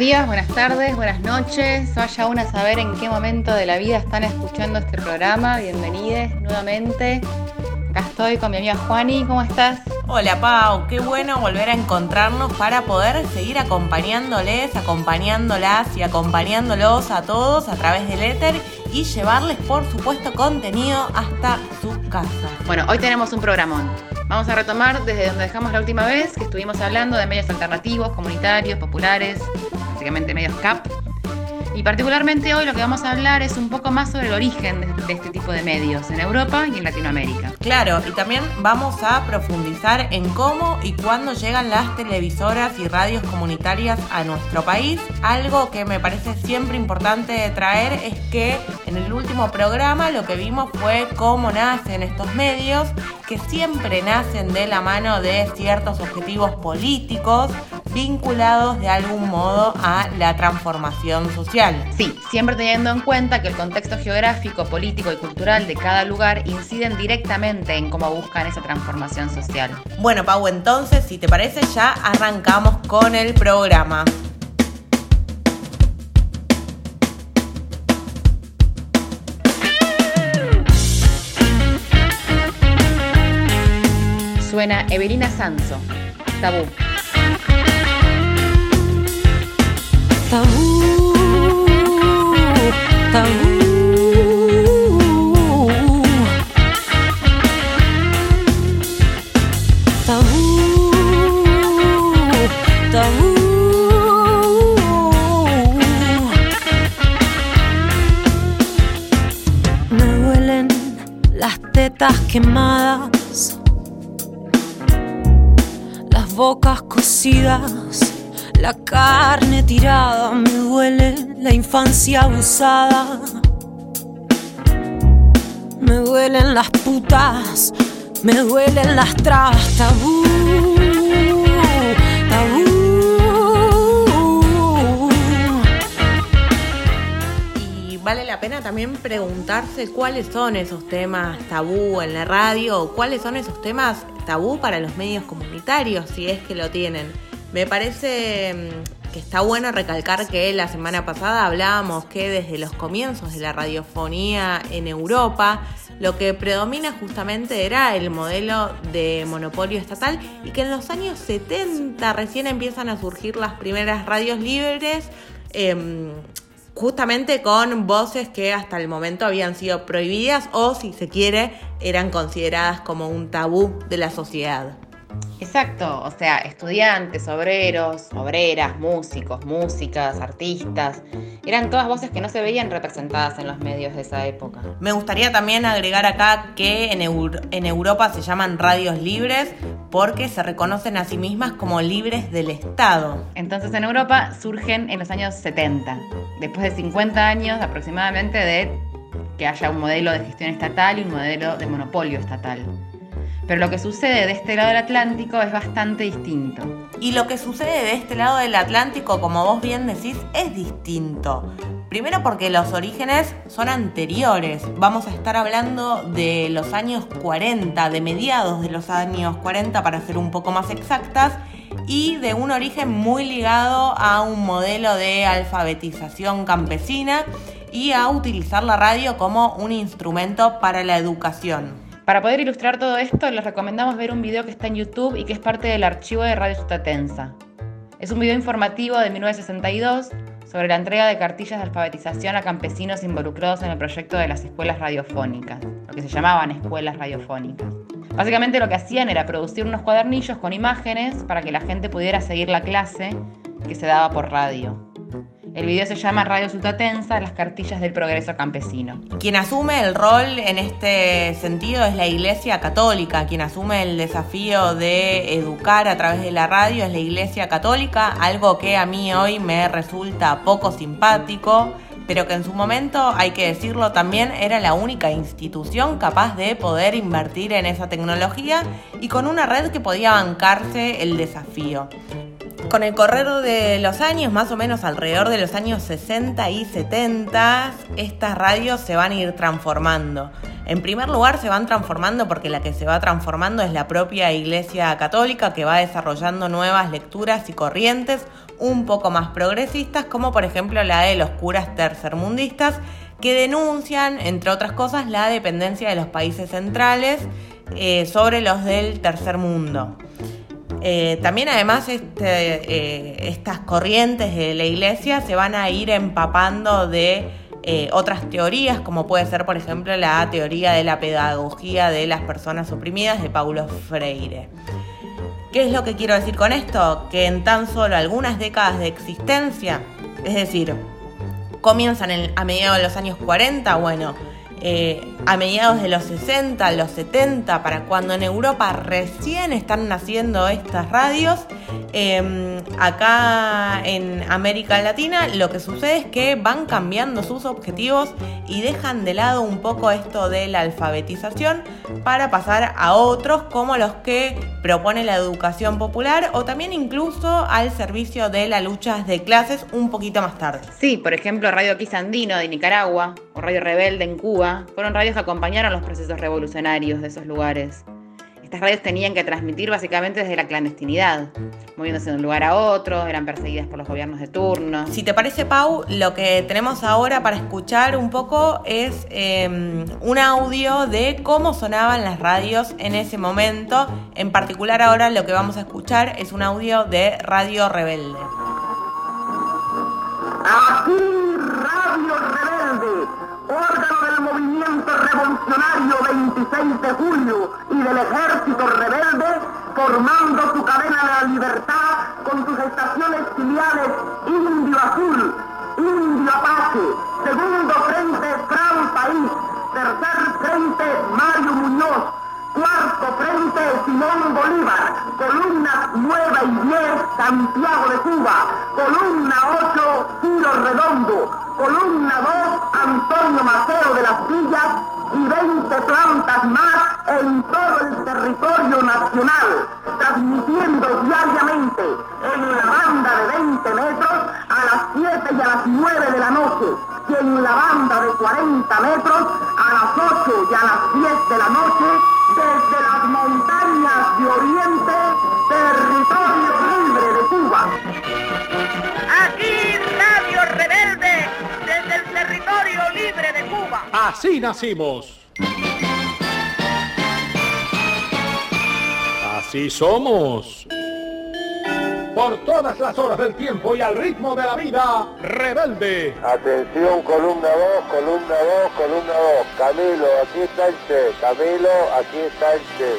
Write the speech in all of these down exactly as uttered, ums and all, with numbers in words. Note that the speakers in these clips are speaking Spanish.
días, buenas tardes, buenas noches. Vaya uno a saber en qué momento de la vida están escuchando este programa. Bienvenidos nuevamente. Acá estoy con mi amiga Juani. ¿Cómo estás? Hola Pau, qué bueno volver a encontrarnos para poder seguir acompañándoles, acompañándolas y acompañándolos a todos a través del éter y llevarles, por supuesto, contenido hasta sus casas. Bueno, hoy tenemos un programón. Vamos a retomar desde donde dejamos la última vez, que estuvimos hablando de medios alternativos, comunitarios, populares, básicamente medios C A P. Y particularmente hoy lo que vamos a hablar es un poco más sobre el origen de, de este tipo de medios en Europa y en Latinoamérica. Claro, y también vamos a profundizar en cómo y cuándo llegan las televisoras y radios comunitarias a nuestro país. Algo que me parece siempre importante traer es que en el último programa lo que vimos fue cómo nacen estos medios, que siempre nacen de la mano de ciertos objetivos políticos vinculados de algún modo a la transformación social. Sí, siempre teniendo en cuenta que el contexto geográfico, político y cultural de cada lugar inciden directamente en cómo buscan esa transformación social. Bueno, Pau, entonces, si te parece, ya arrancamos con el programa. Suena Evelina Sanso, Tabú. Tabú, tabú. Tabú, tabú. Me duelen las tetas quemadas, las bocas cocidas, la carne tirada, me duele la infancia abusada. Me duelen las putas, me duelen las trabas. Tabú, tabú. Y vale la pena también preguntarse cuáles son esos temas tabú en la radio, cuáles son esos temas tabú para los medios comunitarios, si es que lo tienen. Me parece que está bueno recalcar que la semana pasada hablábamos que desde los comienzos de la radiofonía en Europa lo que predomina justamente era el modelo de monopolio estatal y que en los años setenta recién empiezan a surgir las primeras radios libres, eh, justamente con voces que hasta el momento habían sido prohibidas o, si se quiere, eran consideradas como un tabú de la sociedad. Exacto, o sea, estudiantes, obreros, obreras, músicos, músicas, artistas, eran todas voces que no se veían representadas en los medios de esa época. Me gustaría también agregar acá que en, Euro- en Europa se llaman radios libres porque se reconocen a sí mismas como libres del Estado. Entonces en Europa surgen en los años setenta, después de cincuenta años aproximadamente de que haya un modelo de gestión estatal y un modelo de monopolio estatal. Pero lo que sucede de este lado del Atlántico es bastante distinto. Y lo que sucede de este lado del Atlántico, como vos bien decís, es distinto. Primero porque los orígenes son anteriores. Vamos a estar hablando de los años cuarenta, de mediados de los años cuarenta para ser un poco más exactas, y de un origen muy ligado a un modelo de alfabetización campesina y a utilizar la radio como un instrumento para la educación. Para poder ilustrar todo esto, les recomendamos ver un video que está en YouTube y que es parte del archivo de Radio Sutatensa. Es un video informativo de mil novecientos sesenta y dos sobre la entrega de cartillas de alfabetización a campesinos involucrados en el proyecto de las escuelas radiofónicas, lo que se llamaban escuelas radiofónicas. Básicamente lo que hacían era producir unos cuadernillos con imágenes para que la gente pudiera seguir la clase que se daba por radio. El video se llama Radio Sutatensa, las cartillas del progreso campesino. Quien asume el rol en este sentido es la Iglesia Católica. Quien asume el desafío de educar a través de la radio es la Iglesia Católica, algo que a mí hoy me resulta poco simpático, pero que en su momento, hay que decirlo también, era la única institución capaz de poder invertir en esa tecnología y con una red que podía bancarse el desafío. Con el correr de los años, más o menos alrededor de los años sesenta y setenta, estas radios se van a ir transformando. En primer lugar se van transformando porque la que se va transformando es la propia Iglesia Católica, que va desarrollando nuevas lecturas y corrientes un poco más progresistas, como por ejemplo la de los curas tercermundistas, que denuncian, entre otras cosas, la dependencia de los países centrales eh, sobre los del tercer mundo. Eh, también además este, eh, estas corrientes de la Iglesia se van a ir empapando de eh, otras teorías, como puede ser por ejemplo la teoría de la pedagogía de las personas oprimidas de Paulo Freire. ¿Qué es lo que quiero decir con esto? Que en tan solo algunas décadas de existencia, es decir, comienzan en, a mediados de los años cuarenta, bueno, eh, a mediados de los sesenta, los setenta, para cuando en Europa recién están naciendo estas radios, eh, acá en América Latina lo que sucede es que van cambiando sus objetivos y dejan de lado un poco esto de la alfabetización para pasar a otros como los que propone la educación popular o también incluso al servicio de las luchas de clases un poquito más tarde. Sí, por ejemplo, Radio Quisandino de Nicaragua o Radio Rebelde en Cuba fueron radios que acompañaron los procesos revolucionarios de esos lugares. Estas radios tenían que transmitir básicamente desde la clandestinidad, moviéndose de un lugar a otro, eran perseguidas por los gobiernos de turno. Si te parece, Pau, lo que tenemos ahora para escuchar un poco es eh, un audio de cómo sonaban las radios en ese momento. En particular ahora lo que vamos a escuchar es un audio de Radio Rebelde. Aquí Radio Rebelde, órgano del movimiento revolucionario veintiséis de julio y del ejército rebelde, formando su cadena de la libertad con sus estaciones filiales Indio Azul, Indio Apache, segundo frente Fran País, tercer frente Mario Muñoz, cuarto frente Simón Bolívar, columnas nueve y diez Santiago de Cuba, columna ocho Ciro Redondo, columna dos Antonio Maceo de las Villas y veinte plantas más en todo el territorio nacional, transmitiendo diariamente en la banda de veinte metros a las siete y a las nueve de la noche y en la banda de cuarenta metros a las ocho y a las diez de la noche desde las montañas de Oriente, territorio libre de Cuba. Aquí Radio Rebelde, desde el territorio libre de Cuba. Así nacimos. Así somos. Por todas las horas del tiempo y al ritmo de la vida, Rebelde. Atención, columna dos, columna dos, columna dos. Camilo, aquí está el Che. Camilo, aquí está el Che.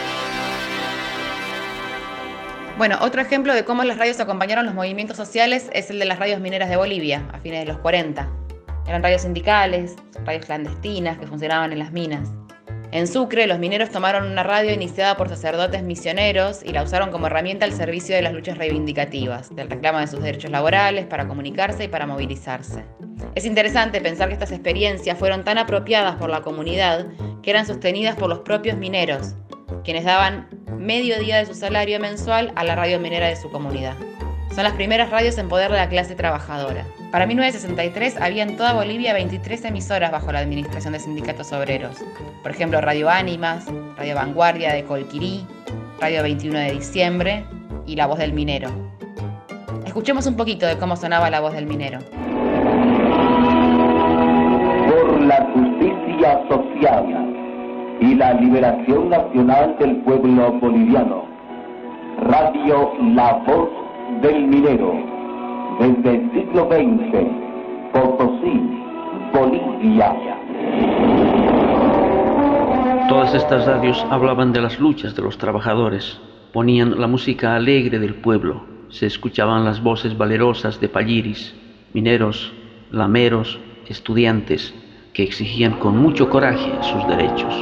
Bueno, otro ejemplo de cómo las radios acompañaron los movimientos sociales es el de las radios mineras de Bolivia, a fines de los cuarenta. Eran radios sindicales, radios clandestinas que funcionaban en las minas. En Sucre, los mineros tomaron una radio iniciada por sacerdotes misioneros y la usaron como herramienta al servicio de las luchas reivindicativas, del reclamo de sus derechos laborales, para comunicarse y para movilizarse. Es interesante pensar que estas experiencias fueron tan apropiadas por la comunidad que eran sostenidas por los propios mineros, quienes daban medio día de su salario mensual a la radio minera de su comunidad. Son las primeras radios en poder de la clase trabajadora. Para mil novecientos sesenta y tres había en toda Bolivia veintitrés emisoras bajo la administración de sindicatos obreros. Por ejemplo, Radio Ánimas, Radio Vanguardia de Colquirí, Radio veintiuno de diciembre y La Voz del Minero. Escuchemos un poquito de cómo sonaba La Voz del Minero. Por la justicia social y la liberación nacional del pueblo boliviano. Radio La Voz del Minero, desde el siglo veinte, Potosí, Bolivia. Todas estas radios hablaban de las luchas de los trabajadores, ponían la música alegre del pueblo, se escuchaban las voces valerosas de palliris, mineros, lameros, estudiantes, que exigían con mucho coraje sus derechos.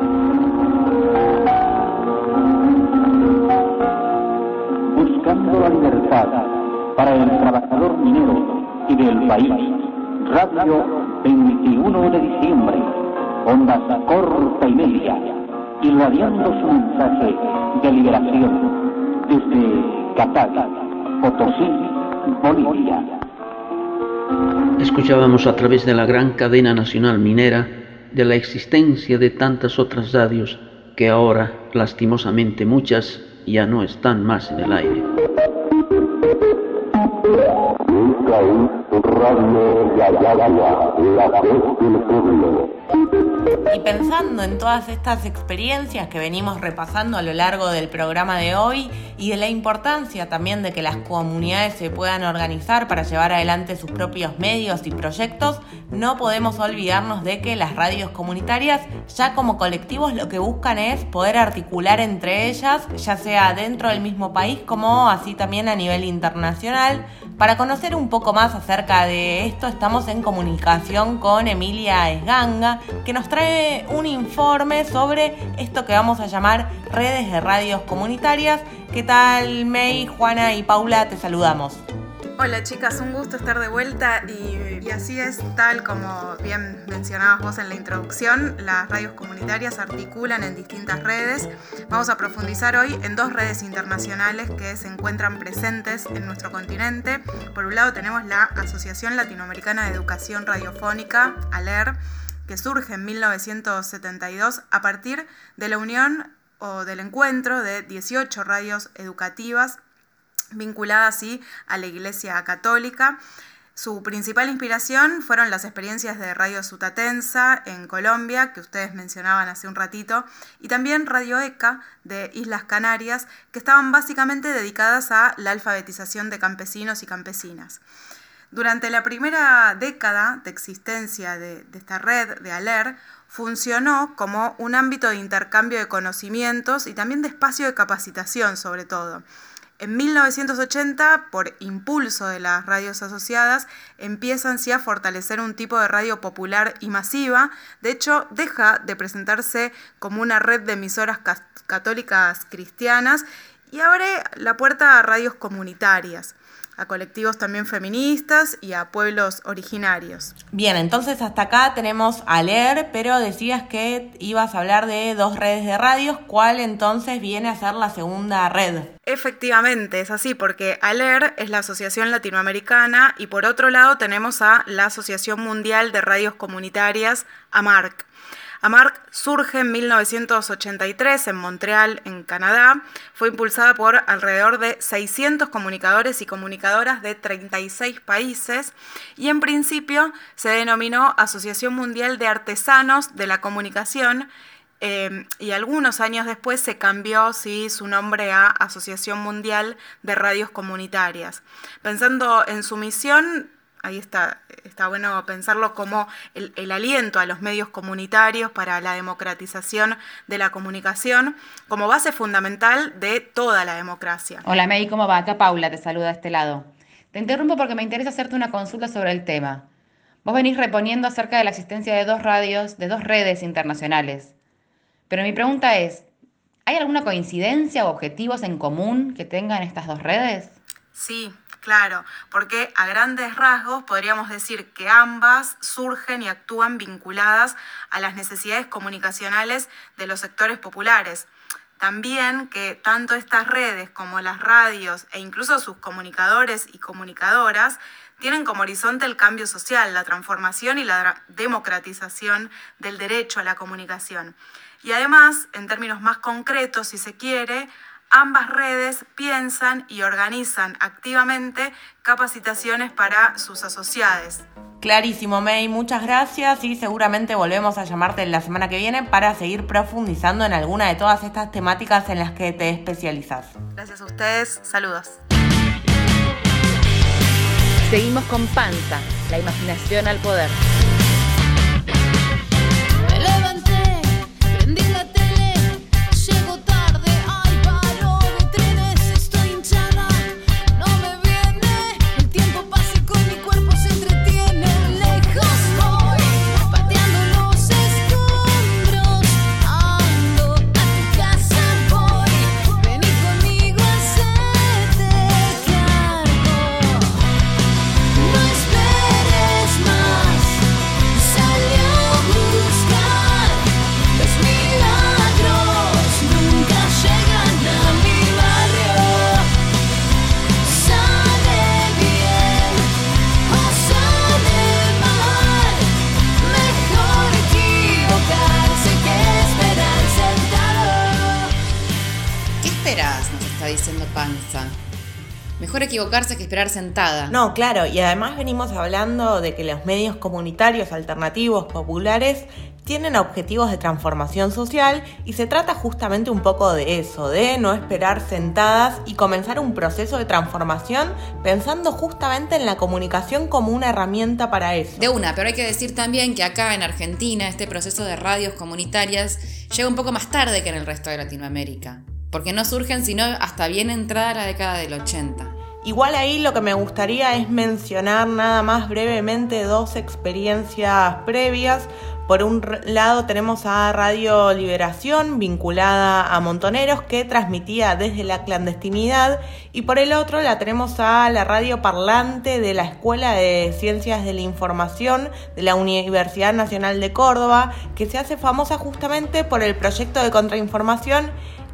Buscando la libertad para el trabajador minero y del país, Radio veintiuno de diciembre, ondas corta y media, irradiando su mensaje de liberación desde Catá, Potosí, Bolivia. Escuchábamos a través de la gran cadena nacional minera de la existencia de tantas otras radios que ahora, lastimosamente muchas, ya no están más en el aire. Y pensando en todas estas experiencias que venimos repasando a lo largo del programa de hoy y de la importancia también de que las comunidades se puedan organizar para llevar adelante sus propios medios y proyectos, no podemos olvidarnos de que las radios comunitarias ya como colectivos lo que buscan es poder articular entre ellas, ya sea dentro del mismo país como así también a nivel internacional. Para conocer un poco más acerca de esto, estamos en comunicación con Emilia Esganga, que nos trae un informe sobre esto que vamos a llamar redes de radios comunitarias. ¿Qué tal, May, Juana y Paula? Te saludamos. Hola chicas, un gusto estar de vuelta y, y así es, tal como bien mencionabas vos en la introducción, las radios comunitarias articulan en distintas redes. Vamos a profundizar hoy en dos redes internacionales que se encuentran presentes en nuestro continente. Por un lado tenemos la Asociación Latinoamericana de Educación Radiofónica, ALER, que surge en mil novecientos setenta y dos a partir de la unión o del encuentro de dieciocho radios educativas vinculada así a la Iglesia Católica. Su principal inspiración fueron las experiencias de Radio Sutatenza en Colombia, que ustedes mencionaban hace un ratito, y también Radio ECA de Islas Canarias, que estaban básicamente dedicadas a la alfabetización de campesinos y campesinas. Durante la primera década de existencia de, de esta red de ALER, funcionó como un ámbito de intercambio de conocimientos y también de espacio de capacitación sobre todo. En mil novecientos ochenta, por impulso de las radios asociadas, empiezan sí a fortalecer un tipo de radio popular y masiva. De hecho, deja de presentarse como una red de emisoras católicas cristianas y abre la puerta a radios comunitarias, a colectivos también feministas y a pueblos originarios. Bien, entonces hasta acá tenemos ALER, pero decías que ibas a hablar de dos redes de radios. ¿Cuál entonces viene a ser la segunda red? Efectivamente, es así, porque ALER es la Asociación Latinoamericana y por otro lado tenemos a la Asociación Mundial de Radios Comunitarias, AMARC. AMARC surge en mil novecientos ochenta y tres en Montreal, en Canadá. Fue impulsada por alrededor de seiscientos comunicadores y comunicadoras de treinta y seis países y en principio se denominó Asociación Mundial de Artesanos de la Comunicación eh, y algunos años después se cambió sí, su nombre a Asociación Mundial de Radios Comunitarias. Pensando en su misión, ahí está, está bueno pensarlo como el, el aliento a los medios comunitarios para la democratización de la comunicación como base fundamental de toda la democracia. Hola May, ¿cómo va? Acá Paula te saluda de este lado. Te interrumpo porque me interesa hacerte una consulta sobre el tema. Vos venís reponiendo acerca de la existencia de dos radios, de dos redes internacionales. Pero mi pregunta es, ¿hay alguna coincidencia o objetivos en común que tengan estas dos redes? Sí. Claro, porque a grandes rasgos podríamos decir que ambas surgen y actúan vinculadas a las necesidades comunicacionales de los sectores populares. También que tanto estas redes como las radios e incluso sus comunicadores y comunicadoras tienen como horizonte el cambio social, la transformación y la democratización del derecho a la comunicación. Y además, en términos más concretos, si se quiere, ambas redes piensan y organizan activamente capacitaciones para sus asociados. Clarísimo, May, muchas gracias y seguramente volvemos a llamarte la semana que viene para seguir profundizando en alguna de todas estas temáticas en las que te especializas. Gracias a ustedes, saludos. Seguimos con Panza, la imaginación al poder. Me levanté, prendí la tele, llego tarde, hay paro de trenes, estoy hinchada, no me viene, el tiempo pasa y con mi cuerpo se entretiene, lejos voy, pateando los escombros, ando a tu casa voy, vení conmigo a hacerte cargo, no esperes más. esperás? Nos está diciendo Panza. Mejor equivocarse que esperar sentada. No, claro, y además venimos hablando de que los medios comunitarios, alternativos, populares, tienen objetivos de transformación social y se trata justamente un poco de eso, de no esperar sentadas y comenzar un proceso de transformación pensando justamente en la comunicación como una herramienta para eso. De una, pero hay que decir también que acá en Argentina este proceso de radios comunitarias llega un poco más tarde que en el resto de Latinoamérica, porque no surgen sino hasta bien entrada la década del ochenta. Igual ahí lo que me gustaría es mencionar nada más brevemente dos experiencias previas. Por un lado tenemos a Radio Liberación, vinculada a Montoneros, que transmitía desde la clandestinidad, y por el otro la tenemos a la Radio Parlante de la Escuela de Ciencias de la Información de la Universidad Nacional de Córdoba, que se hace famosa justamente por el proyecto de contrainformación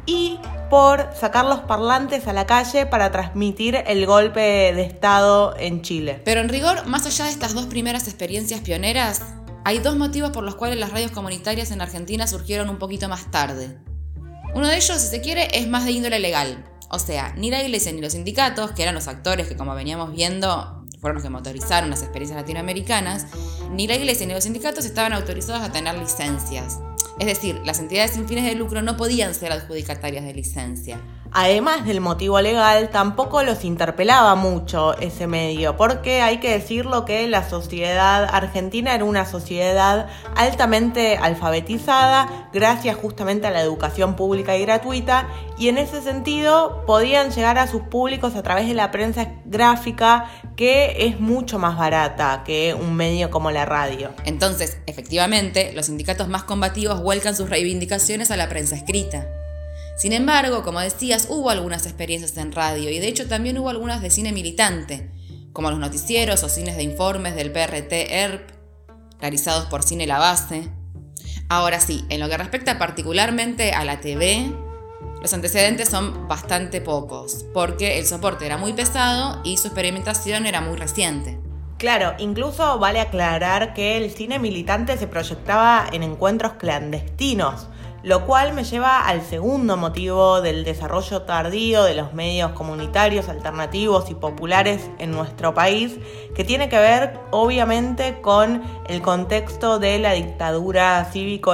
y por sacar los parlantes a la calle para transmitir el golpe de Estado en Chile. Pero en rigor, más allá de estas dos primeras experiencias pioneras, hay dos motivos por los cuales las radios comunitarias en Argentina surgieron un poquito más tarde. Uno de ellos, si se quiere, es más de índole legal. O sea, ni la iglesia ni los sindicatos, que eran los actores que, como veníamos viendo, fueron los que motorizaron las experiencias latinoamericanas, ni la iglesia ni los sindicatos estaban autorizados a tener licencias. Es decir, las entidades sin fines de lucro no podían ser adjudicatarias de licencia. Además del motivo legal, tampoco los interpelaba mucho ese medio, porque hay que decirlo que la sociedad argentina era una sociedad altamente alfabetizada, gracias justamente a la educación pública y gratuita, y en ese sentido podían llegar a sus públicos a través de la prensa gráfica, que es mucho más barata que un medio como la radio. Entonces, efectivamente, los sindicatos más combativos vuelcan sus reivindicaciones a la prensa escrita. Sin embargo, como decías, hubo algunas experiencias en radio y de hecho también hubo algunas de cine militante, como los noticieros o cines de informes del P R T E R P, realizados por Cine La Base. Ahora sí, en lo que respecta particularmente a la T V, los antecedentes son bastante pocos, porque el soporte era muy pesado y su experimentación era muy reciente. Claro, incluso vale aclarar que el cine militante se proyectaba en encuentros clandestinos, lo cual me lleva al segundo motivo del desarrollo tardío de los medios comunitarios, alternativos y populares en nuestro país, que tiene que ver obviamente con el contexto de la dictadura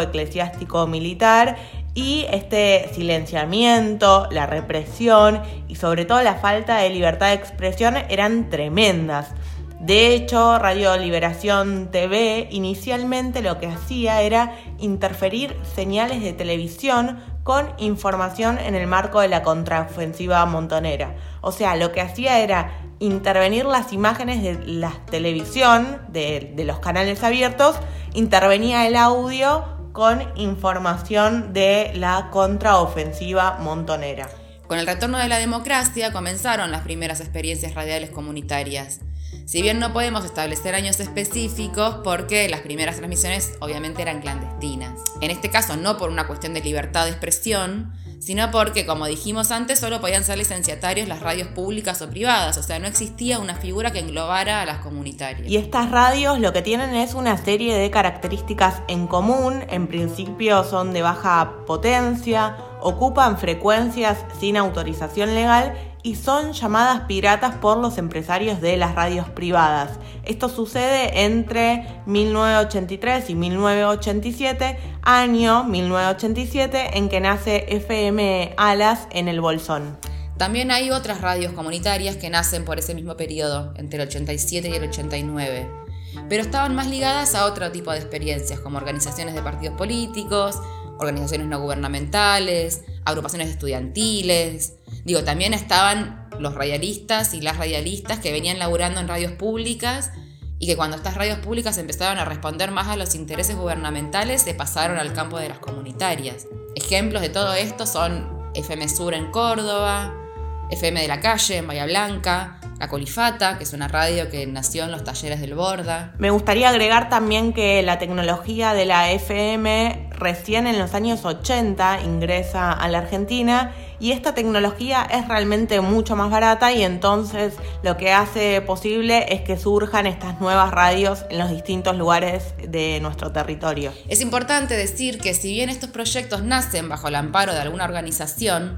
cívico-eclesiástico-militar y este silenciamiento, la represión y sobre todo la falta de libertad de expresión eran tremendas. De hecho, Radio Liberación T V inicialmente lo que hacía era interferir señales de televisión con información en el marco de la contraofensiva montonera. O sea, lo que hacía era intervenir las imágenes de la televisión, de, de los canales abiertos, intervenía el audio con información de la contraofensiva montonera. Con el retorno de la democracia comenzaron las primeras experiencias radiales comunitarias. Si bien no podemos establecer años específicos porque las primeras transmisiones obviamente eran clandestinas. En este caso no por una cuestión de libertad de expresión, sino porque, como dijimos antes, solo podían ser licenciatarios las radios públicas o privadas, o sea, no existía una figura que englobara a las comunitarias. Y estas radios lo que tienen es una serie de características en común. En principio son de baja potencia, ocupan frecuencias sin autorización legal y son llamadas piratas por los empresarios de las radios privadas. Esto sucede entre mil novecientos ochenta y tres y mil novecientos ochenta y siete, año mil novecientos ochenta y siete en que nace F M Alas en el Bolsón. También hay otras radios comunitarias que nacen por ese mismo periodo, entre el ochenta y siete y el ochenta y nueve, pero estaban más ligadas a otro tipo de experiencias, como organizaciones de partidos políticos, organizaciones no gubernamentales, agrupaciones estudiantiles. Digo, también estaban los radialistas y las radialistas que venían laburando en radios públicas y que cuando estas radios públicas empezaron a responder más a los intereses gubernamentales se pasaron al campo de las comunitarias. Ejemplos de todo esto son F M Sur en Córdoba, F M de la Calle en Bahía Blanca, La Colifata, que es una radio que nació en los talleres del Borda. Me gustaría agregar también que la tecnología de la F M recién en los años ochenta ingresa a la Argentina y esta tecnología es realmente mucho más barata y entonces lo que hace posible es que surjan estas nuevas radios en los distintos lugares de nuestro territorio. Es importante decir que si bien estos proyectos nacen bajo el amparo de alguna organización,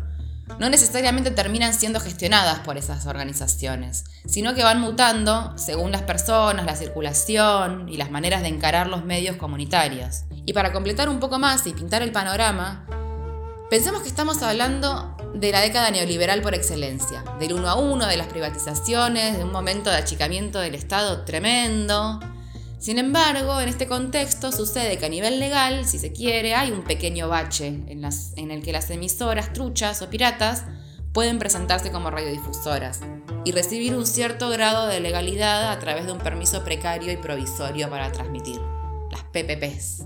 no necesariamente terminan siendo gestionadas por esas organizaciones, sino que van mutando según las personas, la circulación y las maneras de encarar los medios comunitarios. Y para completar un poco más y pintar el panorama, pensemos que estamos hablando de la década neoliberal por excelencia, del uno a uno, de las privatizaciones, de un momento de achicamiento del Estado tremendo. Sin embargo, en este contexto sucede que a nivel legal, si se quiere, hay un pequeño bache en, las, en el que las emisoras truchas o piratas pueden presentarse como radiodifusoras y recibir un cierto grado de legalidad a través de un permiso precario y provisorio para transmitir, las P P Ps.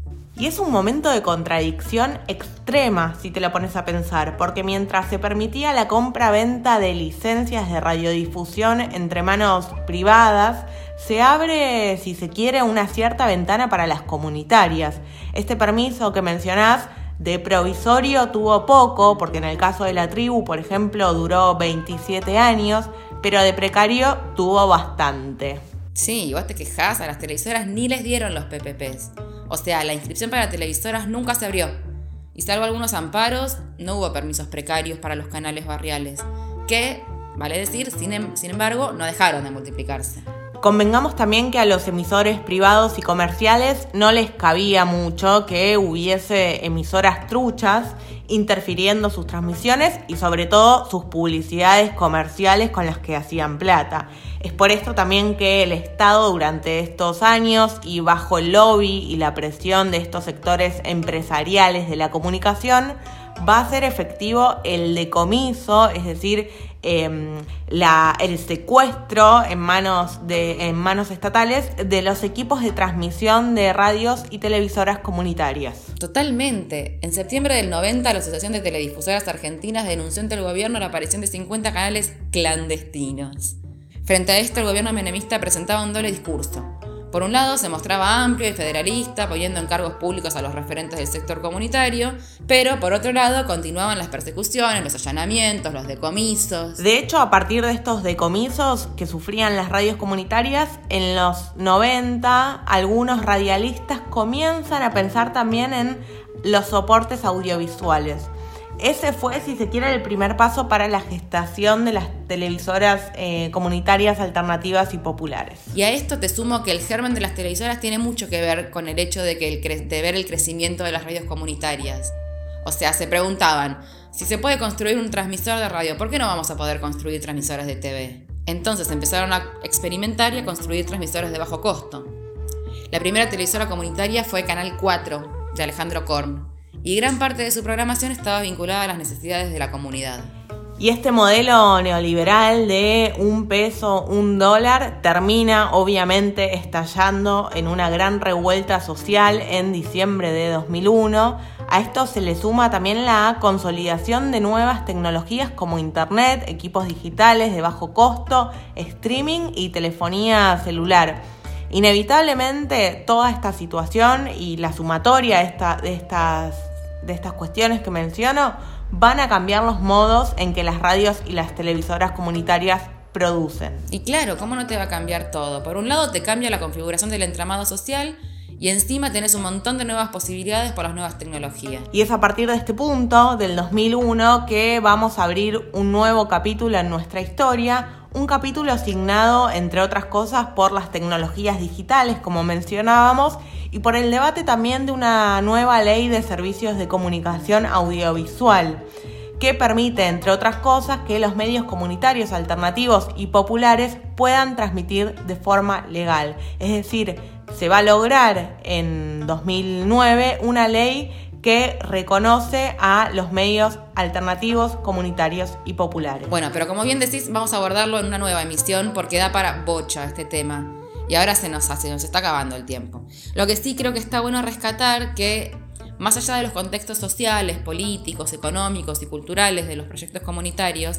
Y es un momento de contradicción extrema, si te lo pones a pensar, porque mientras se permitía la compra-venta de licencias de radiodifusión entre manos privadas, se abre, si se quiere, una cierta ventana para las comunitarias. Este permiso que mencionás de provisorio tuvo poco, porque en el caso de La Tribu, por ejemplo, duró veintisiete años, pero de precario tuvo bastante. Sí, y vos te quejás, a las televisoras ni les dieron los P P Ps. O sea, la inscripción para televisoras nunca se abrió. Y salvo algunos amparos, no hubo permisos precarios para los canales barriales, que, vale decir, sin, em- sin embargo, no dejaron de multiplicarse. Convengamos también que a los emisores privados y comerciales no les cabía mucho que hubiese emisoras truchas interfiriendo sus transmisiones y sobre todo sus publicidades comerciales con las que hacían plata. Es por esto también que el Estado durante estos años y bajo el lobby y la presión de estos sectores empresariales de la comunicación va a ser efectivo el decomiso, es decir, eh, la, el secuestro en manos, de, en manos estatales de los equipos de transmisión de radios y televisoras comunitarias. Totalmente. En septiembre del noventa, la Asociación de Teledifusoras Argentinas denunció ante el gobierno la aparición de cincuenta canales clandestinos. Frente a esto, el gobierno menemista presentaba un doble discurso. Por un lado, se mostraba amplio y federalista, poniendo en cargos públicos a los referentes del sector comunitario, pero por otro lado, continuaban las persecuciones, los allanamientos, los decomisos. De hecho, a partir de estos decomisos que sufrían las radios comunitarias, en los noventa, algunos radialistas comienzan a pensar también en los soportes audiovisuales. Ese fue, si se quiere, el primer paso para la gestación de las televisoras eh, comunitarias alternativas y populares. Y a esto te sumo que el germen de las televisoras tiene mucho que ver con el hecho de, que el cre- de ver el crecimiento de las radios comunitarias. O sea, se preguntaban, si se puede construir un transmisor de radio, ¿por qué no vamos a poder construir transmisores de T V? Entonces empezaron a experimentar y a construir transmisores de bajo costo. La primera televisora comunitaria fue Canal cuatro, de Alejandro Korn. Y gran parte de su programación estaba vinculada a las necesidades de la comunidad. Y este modelo neoliberal de un peso, un dólar, termina obviamente estallando en una gran revuelta social en diciembre de dos mil uno. A esto se le suma también la consolidación de nuevas tecnologías como internet, equipos digitales de bajo costo, streaming y telefonía celular. Inevitablemente toda esta situación y la sumatoria de, esta, de estas... de estas cuestiones que menciono, van a cambiar los modos en que las radios y las televisoras comunitarias producen. Y claro, ¿cómo no te va a cambiar todo? Por un lado te cambia la configuración del entramado social y encima tenés un montón de nuevas posibilidades por las nuevas tecnologías. Y es a partir de este punto, del dos mil uno, que vamos a abrir un nuevo capítulo en nuestra historia, un capítulo asignado, entre otras cosas, por las tecnologías digitales, como mencionábamos, y por el debate también de una nueva ley de servicios de comunicación audiovisual, que permite, entre otras cosas, que los medios comunitarios, alternativos y populares puedan transmitir de forma legal. Es decir, se va a lograr en dos mil nueve una ley que reconoce a los medios alternativos, comunitarios y populares. Bueno, pero como bien decís, vamos a abordarlo en una nueva emisión porque da para bocha este tema. Y ahora se nos hace, nos está acabando el tiempo. Lo que sí creo que está bueno rescatar que, más allá de los contextos sociales, políticos, económicos y culturales de los proyectos comunitarios,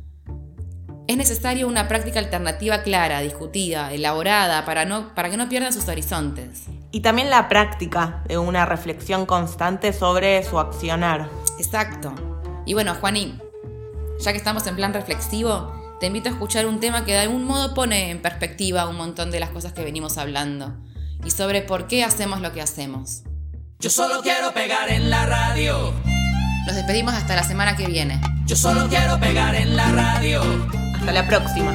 es necesaria una práctica alternativa clara, discutida, elaborada, para, no, para que no pierdan sus horizontes. Y también la práctica de una reflexión constante sobre su accionar. Exacto. Y bueno, Juani, ya que estamos en plan reflexivo, te invito a escuchar un tema que de algún modo pone en perspectiva un montón de las cosas que venimos hablando y sobre por qué hacemos lo que hacemos. Yo solo quiero pegar en la radio Nos despedimos hasta la semana que viene. Yo solo quiero pegar en la radio. Hasta la próxima.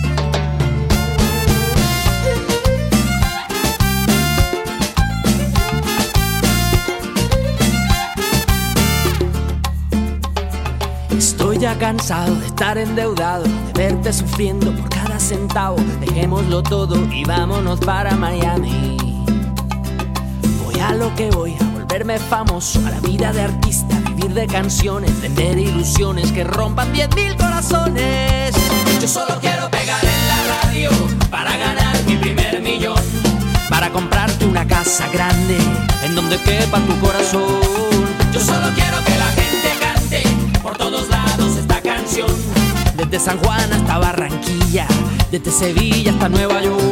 Estoy ya cansado de estar endeudado, de verte sufriendo por cada centavo. Dejémoslo todo y vámonos para Miami. Voy a lo que voy, a volverme famoso, a la vida de artista, vivir de canciones, vender ilusiones que rompan diez mil corazones. Yo solo quiero pegar en la radio para ganar mi primer millón, para comprarte una casa grande en donde quepa tu corazón. Yo solo quiero que la gente cante por todos lados esta canción, desde San Juan hasta Barranquilla, desde Sevilla hasta Nueva York.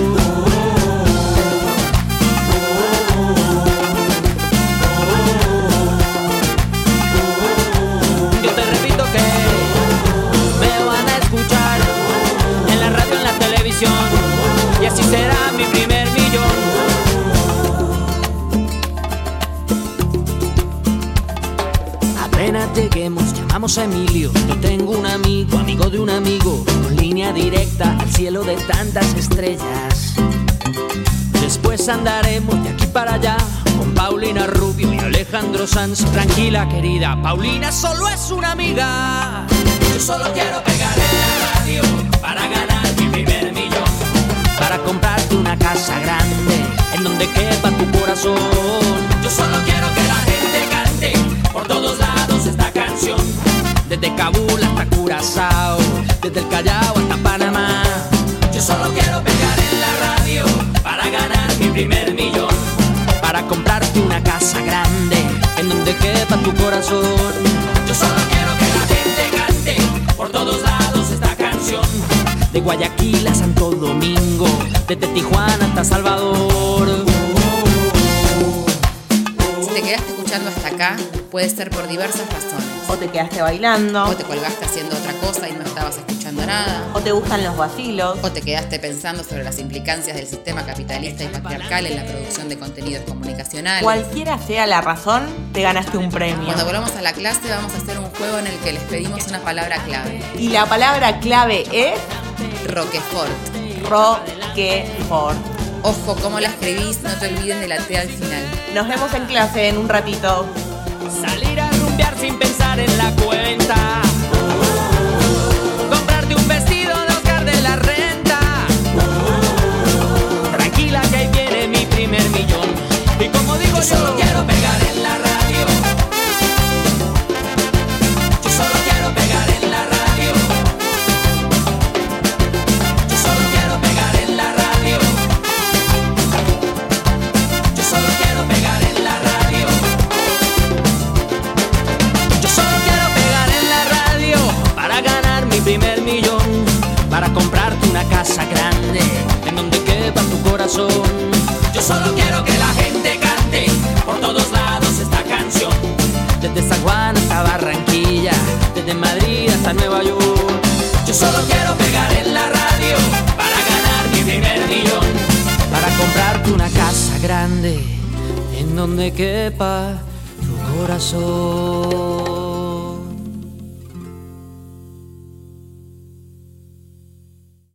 Yo te repito que me van a escuchar en la radio, en la televisión, y así será mi primer millón. Apenas lleguemos, llamamos a Emilio. Yo tengo un amigo, amigo de un amigo, con línea directa al cielo de tantas estrellas. Después andaremos de aquí para allá con Paulina Rubio y Alejandro Sanz. Tranquila, querida, Paulina solo es una amiga. Yo solo quiero pegar en la radio para ganar mi primer millón, para comprarte una casa grande en donde quepa tu corazón. Yo solo quiero que la gente cante por todos lados esta canción, desde Kabul hasta Curazao, desde el Callao hasta Panamá. Yo solo quiero pegar en la radio para ganar mi primer millón, para comprarte una casa grande en donde quepa tu corazón. Yo solo quiero que la gente cante por todos lados esta canción, de Guayaquil a Santo Domingo, desde Tijuana hasta Salvador. Si te quedaste escuchando hasta acá, puede ser por diversas razones. O te quedaste bailando. O te colgaste haciendo otra cosa y no estabas escuchando nada. O te gustan los vacilos. O te quedaste pensando sobre las implicancias del sistema capitalista y patriarcal en la producción de contenidos comunicacionales. Cualquiera sea la razón, te ganaste un premio. Cuando volvamos a la clase vamos a hacer un juego en el que les pedimos una palabra clave. Y la palabra clave es... Roquefort. Roquefort. Ojo, cómo la escribís, no te olviden de la T al final. Nos vemos en clase en un ratito. Salir a rumbear sin pensar en la cuenta, comprarte un vestido, no buscar de la renta. Tranquila que ahí viene mi primer millón. Y como digo yo, yo solo quiero pegar en la radio. Yo solo quiero pegar en la radio. Yo solo quiero pegar en la radio. Yo solo quiero pegar en la radio. Yo solo quiero pegar en la radio para ganar mi primer millón, para comprarte una casa grande en donde quepa tu corazón. Yo solo quiero que la gente cante por todos lados esta canción, desde San Juan hasta Barranquilla, desde Madrid hasta Nueva York. Yo solo quiero pegar en la radio para ganar mi primer millón, para comprarte una casa grande en donde quepa tu corazón.